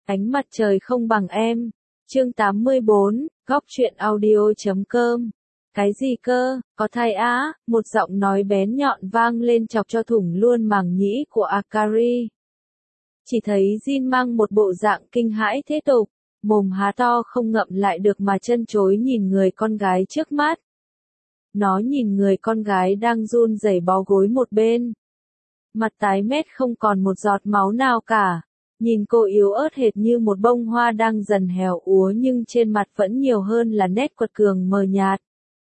Ánh mặt trời không bằng em. Chương 84, góc truyện audio.com. Cái gì cơ, có thai á, một giọng nói bén nhọn vang lên chọc cho thủng luôn màng nhĩ của Akari. Chỉ thấy Jin mang một bộ dạng kinh hãi thế tục, mồm há to không ngậm lại được mà chân chối nhìn người con gái trước mắt. Nó nhìn người con gái đang run rẩy bó gối một bên. Mặt tái mét không còn một giọt máu nào cả. Nhìn cô yếu ớt hệt như một bông hoa đang dần héo úa nhưng trên mặt vẫn nhiều hơn là nét quật cường mờ nhạt.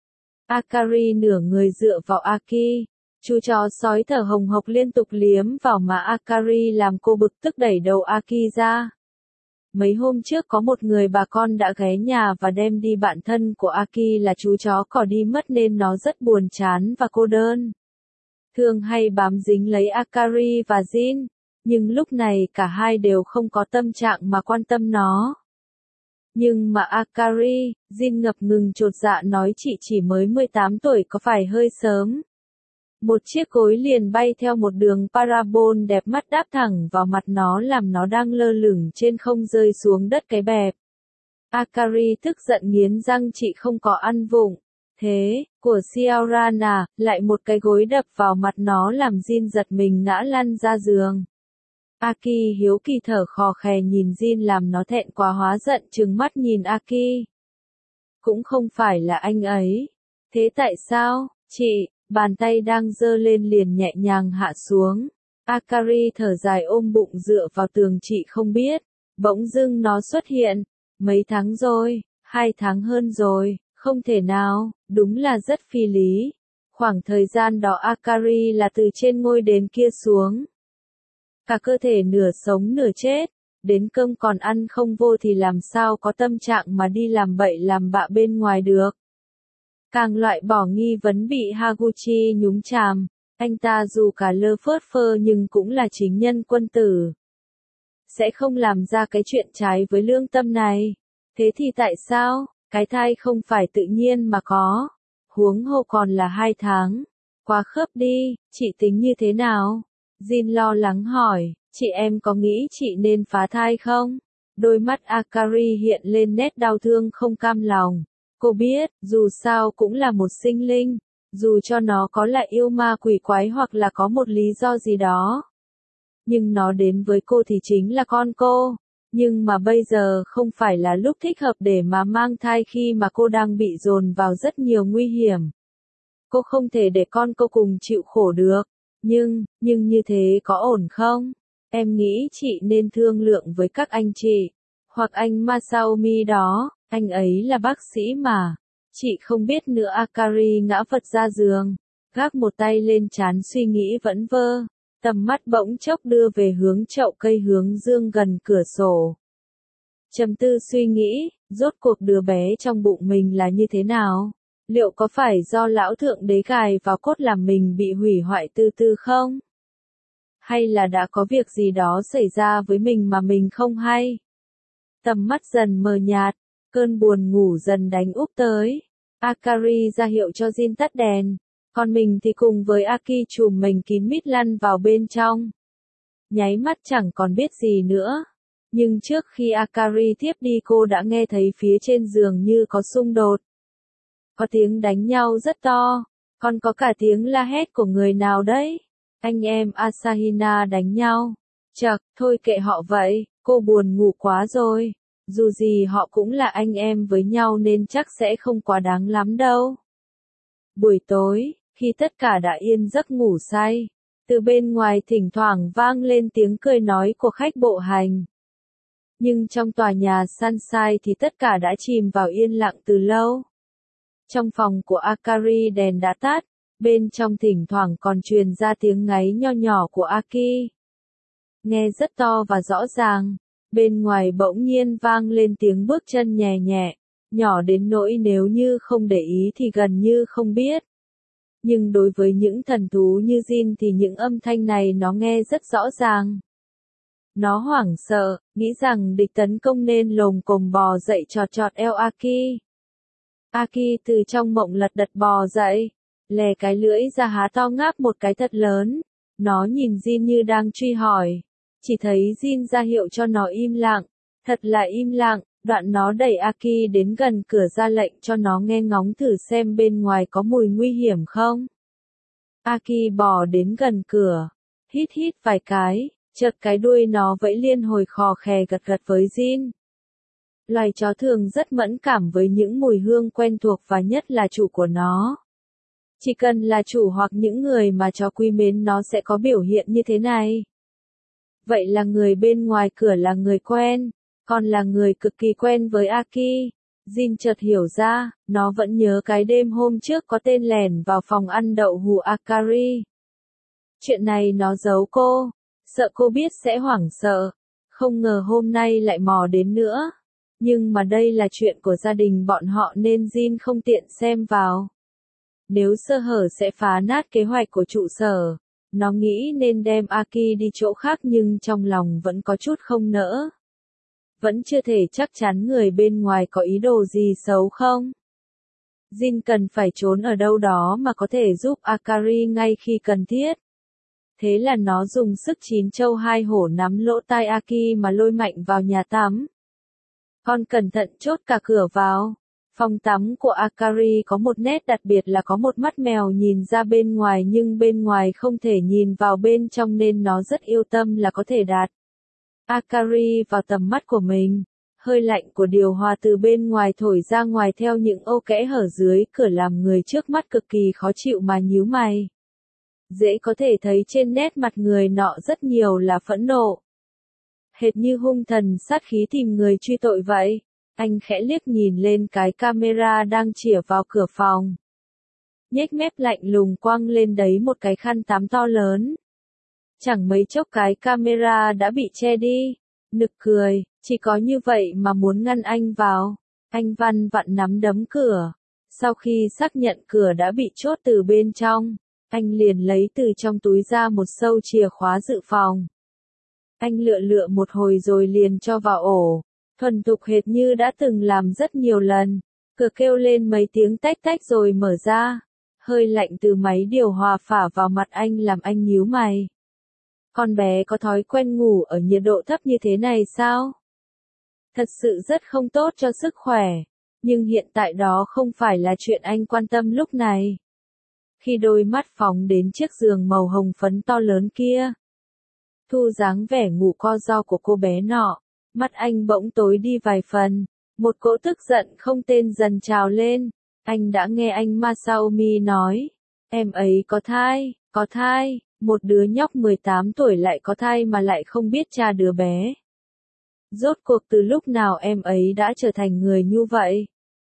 Akari nửa người dựa vào Aki. Chú chó sói thở hồng hộc liên tục liếm vào má Akari làm cô bực tức đẩy đầu Aki ra. Mấy hôm trước có một người bà con đã ghé nhà và đem đi bạn thân của Aki là chú chó cỏ đi mất nên nó rất buồn chán và cô đơn. Thường hay bám dính lấy Akari và Jin, nhưng lúc này cả hai đều không có tâm trạng mà quan tâm nó. Nhưng mà Akari, Jin ngập ngừng chột dạ nói chị chỉ mới 18 tuổi có phải hơi sớm. Một chiếc gối liền bay theo một đường parabol đẹp mắt đáp thẳng vào mặt nó làm nó đang lơ lửng trên không rơi xuống đất cái bẹp. Akari tức giận nghiến răng chị không có ăn vụng. Thế, của Xiaorana, lại một cái gối đập vào mặt nó làm Jin giật mình ngã lăn ra giường. Aki hiếu kỳ thở khò khè nhìn Jin làm nó thẹn quá hóa giận trừng mắt nhìn Aki. Cũng không phải là anh ấy. Thế tại sao, chị, bàn tay đang giơ lên liền nhẹ nhàng hạ xuống. Akari thở dài ôm bụng dựa vào tường chị không biết. Bỗng dưng nó xuất hiện. Mấy tháng rồi, 2 tháng hơn rồi, không thể nào, đúng là rất phi lý. Khoảng thời gian đó Akari là từ trên ngôi đền kia xuống. Cả cơ thể nửa sống nửa chết, đến cơm còn ăn không vô thì làm sao có tâm trạng mà đi làm bậy làm bạ bên ngoài được. Càng loại bỏ nghi vấn bị Haguchi nhúng chàm, anh ta dù cả lơ phớt phơ nhưng cũng là chính nhân quân tử. Sẽ không làm ra cái chuyện trái với lương tâm này. Thế thì tại sao, cái thai không phải tự nhiên mà có, huống hồ còn là 2 tháng. Quá khớp đi, chị tính như thế nào? Jin lo lắng hỏi, chị em có nghĩ chị nên phá thai không? Đôi mắt Akari hiện lên nét đau thương không cam lòng. Cô biết, dù sao cũng là một sinh linh, dù cho nó có là yêu ma quỷ quái hoặc là có một lý do gì đó. Nhưng nó đến với cô thì chính là con cô. Nhưng mà bây giờ không phải là lúc thích hợp để mà mang thai khi mà cô đang bị dồn vào rất nhiều nguy hiểm. Cô không thể để con cô cùng chịu khổ được. Nhưng như thế có ổn không? Em nghĩ chị nên thương lượng với các anh chị. Hoặc anh Masaomi đó, anh ấy là bác sĩ mà. Chị không biết nữa. Akari ngã vật ra giường, gác một tay lên trán suy nghĩ vẩn vơ. Tầm mắt bỗng chốc đưa về hướng chậu cây hướng dương gần cửa sổ. Trầm tư suy nghĩ, rốt cuộc đứa bé trong bụng mình là như thế nào? Liệu có phải do lão thượng đế gài vào cốt làm mình bị hủy hoại từ từ không? Hay là đã có việc gì đó xảy ra với mình mà mình không hay? Tầm mắt dần mờ nhạt, cơn buồn ngủ dần đánh úp tới. Akari ra hiệu cho Jin tắt đèn, còn mình thì cùng với Aki trùm mình kín mít lăn vào bên trong. Nháy mắt chẳng còn biết gì nữa. Nhưng trước khi Akari tiếp đi cô đã nghe thấy phía trên giường như có xung đột. Có tiếng đánh nhau rất to, còn có cả tiếng la hét của người nào đấy. Anh em Asahina đánh nhau. Chậc, thôi kệ họ vậy, cô buồn ngủ quá rồi. Dù gì họ cũng là anh em với nhau nên chắc sẽ không quá đáng lắm đâu. Buổi tối, khi tất cả đã yên giấc ngủ say, từ bên ngoài thỉnh thoảng vang lên tiếng cười nói của khách bộ hành. Nhưng trong tòa nhà Sunshine thì tất cả đã chìm vào yên lặng từ lâu. Trong phòng của Akari đèn đã tắt, bên trong thỉnh thoảng còn truyền ra tiếng ngáy nho nhỏ của Aki. Nghe rất to và rõ ràng, bên ngoài bỗng nhiên vang lên tiếng bước chân nhẹ nhẹ, nhỏ đến nỗi nếu như không để ý thì gần như không biết. Nhưng đối với những thần thú như Jin thì những âm thanh này nó nghe rất rõ ràng. Nó hoảng sợ, nghĩ rằng địch tấn công nên lồm cồm bò dậy chọt chọt eo Aki. Aki từ trong mộng lật đật bò dậy, lè cái lưỡi ra há to ngáp một cái thật lớn. Nó nhìn Jin như đang truy hỏi. Chỉ thấy Jin ra hiệu cho nó im lặng. Thật là im lặng, đoạn nó đẩy Aki đến gần cửa ra lệnh cho nó nghe ngóng thử xem bên ngoài có mùi nguy hiểm không. Aki bò đến gần cửa, hít hít vài cái, chợt cái đuôi nó vẫy liên hồi khò khè gật gật với Jin. Loài chó thường rất mẫn cảm với những mùi hương quen thuộc và nhất là chủ của nó. Chỉ cần là chủ hoặc những người mà chó quý mến nó sẽ có biểu hiện như thế này. Vậy là người bên ngoài cửa là người quen, còn là người cực kỳ quen với Aki. Jin chợt hiểu ra, nó vẫn nhớ cái đêm hôm trước có tên lẻn vào phòng ăn đậu hũ Akari. Chuyện này nó giấu cô, sợ cô biết sẽ hoảng sợ, không ngờ hôm nay lại mò đến nữa. Nhưng mà đây là chuyện của gia đình bọn họ nên Jin không tiện xem vào. Nếu sơ hở sẽ phá nát kế hoạch của trụ sở. Nó nghĩ nên đem Aki đi chỗ khác nhưng trong lòng vẫn có chút không nỡ. Vẫn chưa thể chắc chắn người bên ngoài có ý đồ gì xấu không. Jin cần phải trốn ở đâu đó mà có thể giúp Akari ngay khi cần thiết. Thế là nó dùng sức chín châu hai hổ nắm lỗ tai Aki mà lôi mạnh vào nhà tắm. Con cẩn thận chốt cả cửa vào. Phòng tắm của Akari có một nét đặc biệt là có một mắt mèo nhìn ra bên ngoài nhưng bên ngoài không thể nhìn vào bên trong nên nó rất yêu tâm là có thể đạt Akari vào tầm mắt của mình. Hơi lạnh của điều hòa từ bên ngoài thổi ra ngoài theo những ô kẽ hở dưới cửa làm người trước mắt cực kỳ khó chịu mà nhíu mày. Dễ có thể thấy trên nét mặt người nọ rất nhiều là phẫn nộ. Hệt như hung thần sát khí tìm người truy tội vậy. Anh khẽ liếc nhìn lên cái camera đang chĩa vào cửa phòng. Nhếch mép lạnh lùng quăng lên đấy một cái khăn tắm to lớn. Chẳng mấy chốc cái camera đã bị che đi. Nực cười, chỉ có như vậy mà muốn ngăn anh vào. Anh văn vặn nắm đấm cửa. Sau khi xác nhận cửa đã bị chốt từ bên trong, anh liền lấy từ trong túi ra một sâu chìa khóa dự phòng. Anh lựa lựa một hồi rồi liền cho vào ổ. Thuần thục hệt như đã từng làm rất nhiều lần. Cửa kêu lên mấy tiếng tách tách rồi mở ra. Hơi lạnh từ máy điều hòa phả vào mặt anh làm anh nhíu mày. Con bé có thói quen ngủ ở nhiệt độ thấp như thế này sao? Thật sự rất không tốt cho sức khỏe. Nhưng hiện tại đó không phải là chuyện anh quan tâm lúc này. Khi đôi mắt phóng đến chiếc giường màu hồng phấn to lớn kia. Thu dáng vẻ ngủ co ro của cô bé nọ. Mắt anh bỗng tối đi vài phần, một cỗ tức giận không tên dần trào lên. Anh đã nghe anh Masaomi nói, em ấy có thai, một đứa nhóc 18 tuổi lại có thai mà lại không biết cha đứa bé. Rốt cuộc từ lúc nào em ấy đã trở thành người như vậy?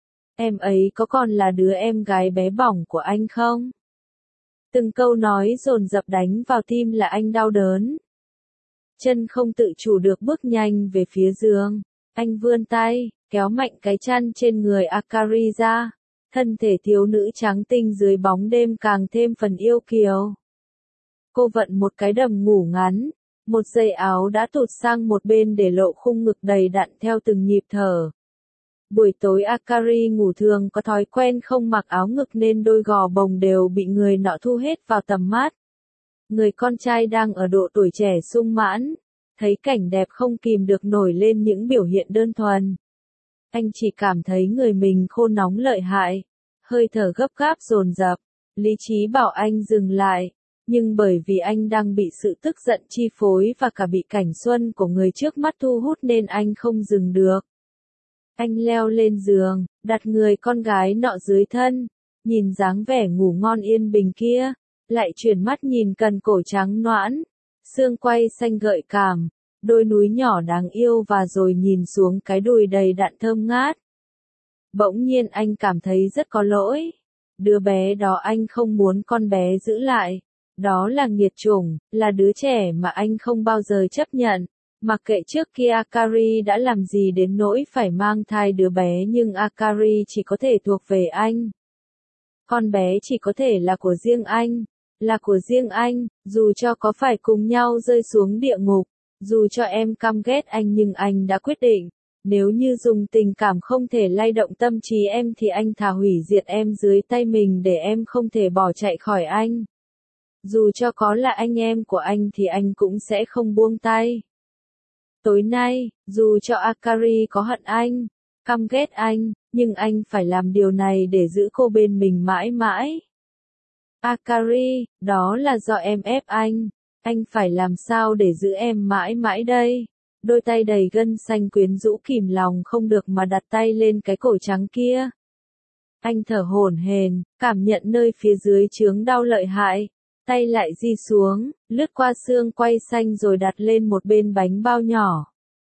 Em ấy có còn là đứa em gái bé bỏng của anh không? Từng câu nói dồn dập đánh vào tim là anh đau đớn. Chân không tự chủ được bước nhanh về phía giường. Anh vươn tay, kéo mạnh cái chăn trên người Akari ra. Thân thể thiếu nữ trắng tinh dưới bóng đêm càng thêm phần yêu kiều. Cô vận một cái đầm ngủ ngắn. Một dây áo đã tụt sang một bên để lộ khung ngực đầy đặn theo từng nhịp thở. Buổi tối Akari ngủ thường có thói quen không mặc áo ngực nên đôi gò bồng đều bị người nọ thu hết vào tầm mắt. Người con trai đang ở độ tuổi trẻ sung mãn, thấy cảnh đẹp không kìm được nổi lên những biểu hiện đơn thuần. Anh chỉ cảm thấy người mình khô nóng lợi hại, hơi thở gấp gáp dồn dập, lý trí bảo anh dừng lại, nhưng bởi vì anh đang bị sự tức giận chi phối và cả bị cảnh xuân của người trước mắt thu hút nên anh không dừng được. Anh leo lên giường, đặt người con gái nọ dưới thân, nhìn dáng vẻ ngủ ngon yên bình kia. Lại chuyển mắt nhìn cần cổ trắng nõn, xương quai xanh gợi cảm, đôi núi nhỏ đáng yêu và rồi nhìn xuống cái đùi đầy đặn thơm ngát. Bỗng nhiên anh cảm thấy rất có lỗi. Đứa bé đó anh không muốn con bé giữ lại. Đó là nghiệt chủng, là đứa trẻ mà anh không bao giờ chấp nhận. Mặc kệ trước kia Akari đã làm gì đến nỗi phải mang thai đứa bé nhưng Akari chỉ có thể thuộc về anh. Con bé chỉ có thể là của riêng anh. Là của riêng anh, dù cho có phải cùng nhau rơi xuống địa ngục, dù cho em căm ghét anh nhưng anh đã quyết định, nếu như dùng tình cảm không thể lay động tâm trí em thì anh thà hủy diệt em dưới tay mình để em không thể bỏ chạy khỏi anh. Dù cho có là anh em của anh thì anh cũng sẽ không buông tay. Tối nay, dù cho Akari có hận anh, căm ghét anh, nhưng anh phải làm điều này để giữ cô bên mình mãi mãi. Akari, đó là do em ép anh phải làm sao để giữ em mãi mãi đây? Đôi tay đầy gân xanh quyến rũ kìm lòng không được mà đặt tay lên cái cổ trắng kia. Anh thở hổn hển, cảm nhận nơi phía dưới chướng đau lợi hại. Tay lại di xuống, lướt qua xương quai xanh rồi đặt lên một bên bánh bao nhỏ.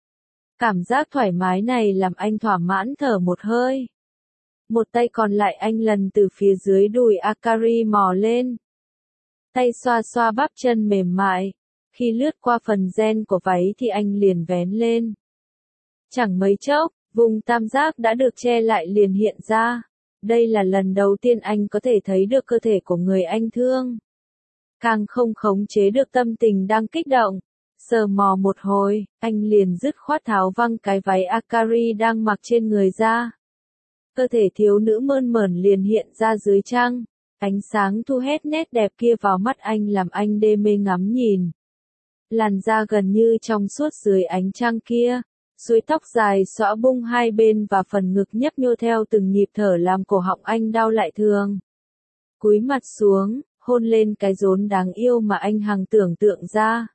Cảm giác thoải mái này làm anh thỏa mãn thở một hơi. Một tay còn lại anh lần từ phía dưới đùi Akari mò lên. Tay xoa xoa bắp chân mềm mại. Khi lướt qua phần ren của váy thì anh liền vén lên. Chẳng mấy chốc, vùng tam giác đã được che lại liền hiện ra. Đây là lần đầu tiên anh có thể thấy được cơ thể của người anh thương. Càng không khống chế được tâm tình đang kích động. Sờ mò một hồi, anh liền dứt khoát tháo văng cái váy Akari đang mặc trên người ra. Cơ thể thiếu nữ mơn mởn liền hiện ra dưới trăng. Ánh sáng thu hét nét đẹp kia vào mắt anh làm anh đê mê ngắm nhìn. Làn da gần như trong suốt dưới ánh trăng kia. Suối tóc dài xõa bung hai bên và phần ngực nhấp nhô theo từng nhịp thở làm cổ họng anh đau lại thường. Cúi mặt xuống, hôn lên cái rốn đáng yêu mà anh hằng tưởng tượng ra.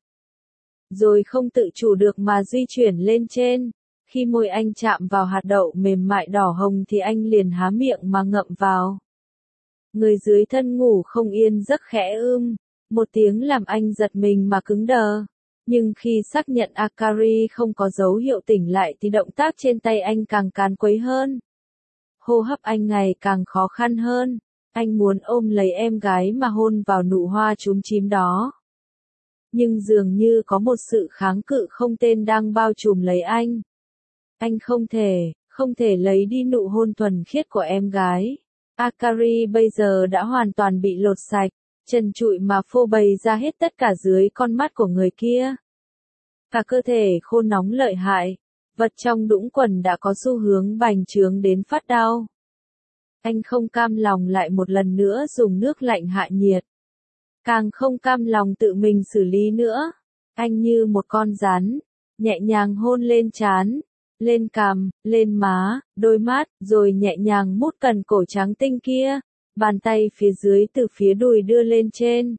Rồi không tự chủ được mà di chuyển lên trên. Khi môi anh chạm vào hạt đậu mềm mại đỏ hồng thì anh liền há miệng mà ngậm vào. Người dưới thân ngủ không yên giấc khẽ một tiếng làm anh giật mình mà cứng đờ. Nhưng khi xác nhận Akari không có dấu hiệu tỉnh lại thì động tác trên tay anh càng càn quấy hơn. Hô hấp anh ngày càng khó khăn hơn. Anh muốn ôm lấy em gái mà hôn vào nụ hoa chúm chím đó. Nhưng dường như có một sự kháng cự không tên đang bao trùm lấy anh. Anh không thể lấy đi nụ hôn thuần khiết của em gái. Akari bây giờ đã hoàn toàn bị lột sạch, trần trụi mà phô bày ra hết tất cả dưới con mắt của người kia. Cả cơ thể khô nóng lợi hại, vật trong đũng quần đã có xu hướng bành trướng đến phát đau. Anh không cam lòng lại một lần nữa dùng nước lạnh hạ nhiệt. Càng không cam lòng tự mình xử lý nữa. Anh như một con rắn, nhẹ nhàng hôn lên trán, lên cằm, lên má, đôi mắt, rồi nhẹ nhàng mút cần cổ trắng tinh kia. Bàn tay phía dưới từ phía đùi đưa lên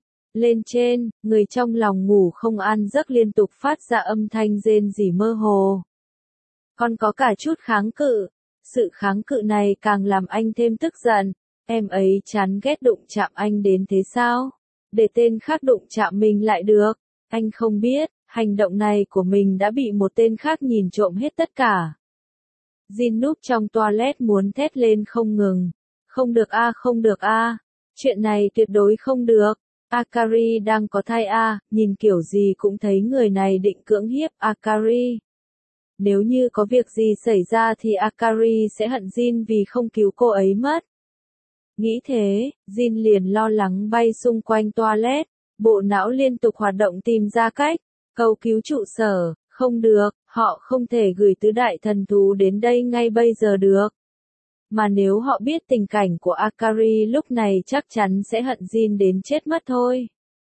trên, người trong lòng ngủ không an giấc liên tục phát ra âm thanh rên rỉ mơ hồ. Còn có cả chút kháng cự. Sự kháng cự này càng làm anh thêm tức giận. Em ấy chán ghét đụng chạm anh đến thế sao? Để tên khác đụng chạm mình lại được. Anh không biết, hành động này của mình đã bị một tên khác nhìn trộm hết tất cả. Jin núp trong toilet muốn thét lên không ngừng. Không được a, chuyện này tuyệt đối không được. Akari đang có thai a, nhìn kiểu gì cũng thấy người này định cưỡng hiếp Akari. Nếu như có việc gì xảy ra thì Akari sẽ hận Jin vì không cứu cô ấy mất. Nghĩ thế, Jin liền lo lắng bay xung quanh toilet, bộ não liên tục hoạt động tìm ra cách, cầu cứu trụ sở, không được, họ không thể gửi tứ đại thần thú đến đây ngay bây giờ được. Mà nếu họ biết tình cảnh của Akari lúc này chắc chắn sẽ hận Jin đến chết mất thôi.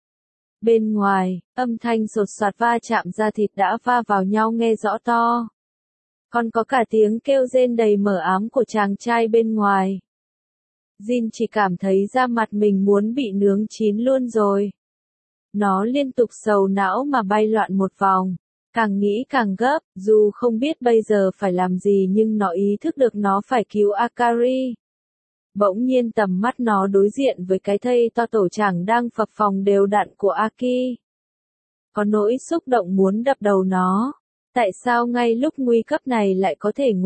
Bên ngoài, âm thanh sột soạt va chạm da thịt đã va vào nhau nghe rõ to. Còn có cả tiếng kêu rên đầy mờ ám của chàng trai bên ngoài. Jin chỉ cảm thấy da mặt mình muốn bị nướng chín luôn rồi. Nó liên tục sầu não mà bay loạn một vòng. Càng nghĩ càng gấp, dù không biết bây giờ phải làm gì nhưng nó ý thức được nó phải cứu Akari. Bỗng nhiên tầm mắt nó đối diện với cái thây to tổ chảng đang phập phồng đều đặn của Aki. Có nỗi xúc động muốn đập đầu nó. Tại sao ngay lúc nguy cấp này lại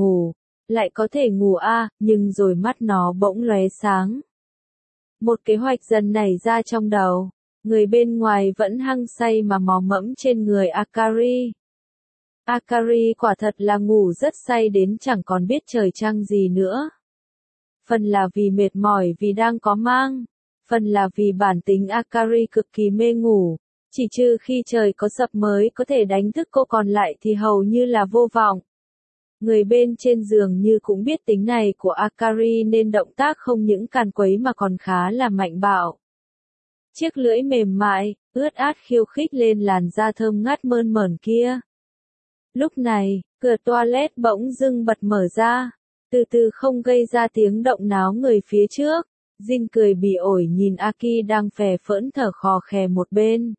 có thể ngủ nhưng rồi mắt nó bỗng lóe sáng. Một kế hoạch dần nảy ra trong đầu. Người bên ngoài vẫn hăng say mà mò mẫm trên người Akari. Akari quả thật là ngủ rất say đến chẳng còn biết trời trăng gì nữa. Phần là vì mệt mỏi vì đang có mang. Phần là vì bản tính Akari cực kỳ mê ngủ. Chỉ trừ khi trời có sập mới có thể đánh thức cô, còn lại thì hầu như là vô vọng. Người bên trên giường như cũng biết tính này của Akari nên động tác không những càn quấy mà còn khá là mạnh bạo. Chiếc lưỡi mềm mại, ướt át khiêu khích lên làn da thơm ngát mơn mởn kia. Lúc này, cửa toilet bỗng dưng bật mở ra, từ từ không gây ra tiếng động náo người phía trước. Jin cười bỉ ổi nhìn Aki đang phè phỡn thở khò khè một bên.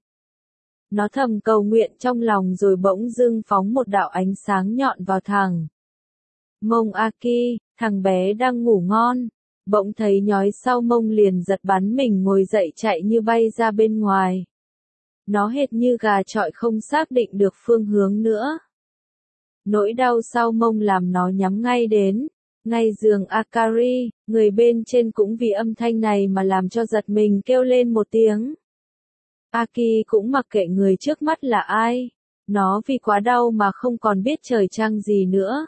Nó thầm cầu nguyện trong lòng rồi bỗng dưng phóng một đạo ánh sáng nhọn vào thằng mông Aki, thằng bé đang ngủ ngon. Bỗng thấy nhói sau mông liền giật bắn mình ngồi dậy chạy như bay ra bên ngoài. Nó hệt như gà chọi không xác định được phương hướng nữa. Nỗi đau sau mông làm nó nhắm ngay đến ngay giường Akari, người bên trên cũng vì âm thanh này mà làm cho giật mình kêu lên một tiếng. Aki cũng mặc kệ người trước mắt là ai, nó vì quá đau mà không còn biết trời trăng gì nữa.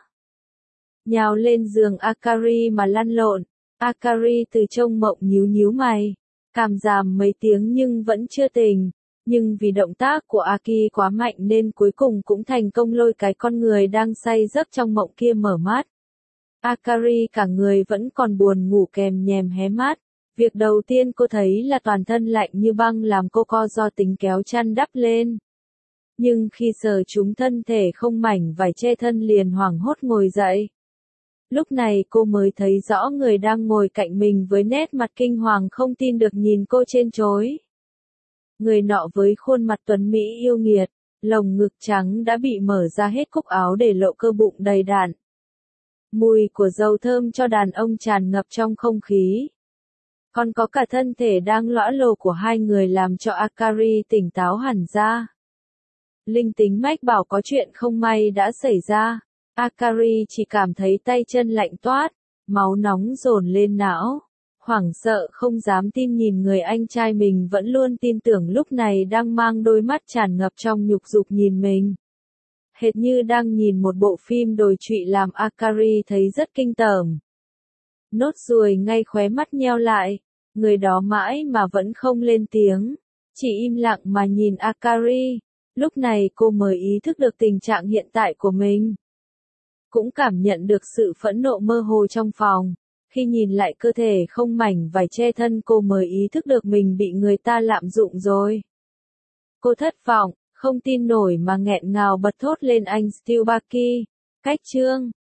Nhào lên giường Akari mà lăn lộn, Akari từ trong mộng nhíu nhíu mày, cảm giảm mấy tiếng nhưng vẫn chưa tỉnh. Nhưng vì động tác của Aki quá mạnh nên cuối cùng cũng thành công lôi cái con người đang say giấc trong mộng kia mở mắt. Akari cả người vẫn còn buồn ngủ kèm nhèm hé mắt. Việc đầu tiên cô thấy là toàn thân lạnh như băng làm cô co do tính kéo chăn đắp lên. Nhưng khi sờ trúng thân thể không mảnh vải che thân liền hoảng hốt ngồi dậy. Lúc này cô mới thấy rõ người đang ngồi cạnh mình với nét mặt kinh hoàng không tin được nhìn cô trên trối. Người nọ với khuôn mặt tuấn mỹ yêu nghiệt, lồng ngực trắng đã bị mở ra hết cúc áo để lộ cơ bụng đầy đặn. Mùi của dầu thơm cho đàn ông tràn ngập trong không khí. Còn có cả thân thể đang lõa lồ của hai người làm cho Akari tỉnh táo hẳn ra. Linh tính mách bảo có chuyện không may đã xảy ra. Akari chỉ cảm thấy tay chân lạnh toát, máu nóng dồn lên não. Hoảng sợ không dám tin nhìn người anh trai mình vẫn luôn tin tưởng lúc này đang mang đôi mắt tràn ngập trong nhục dục nhìn mình. Hệt như đang nhìn một bộ phim đồi trụy làm Akari thấy rất kinh tởm. Nốt ruồi ngay khóe mắt nheo lại, người đó mãi mà vẫn không lên tiếng, chỉ im lặng mà nhìn Akari. Lúc này cô mới ý thức được tình trạng hiện tại của mình. Cũng cảm nhận được sự phẫn nộ mơ hồ trong phòng. Khi nhìn lại cơ thể không mảnh vải che thân cô mới ý thức được mình bị người ta lạm dụng rồi. Cô thất vọng, không tin nổi mà nghẹn ngào bật thốt lên anh Steelbaki. Cách chương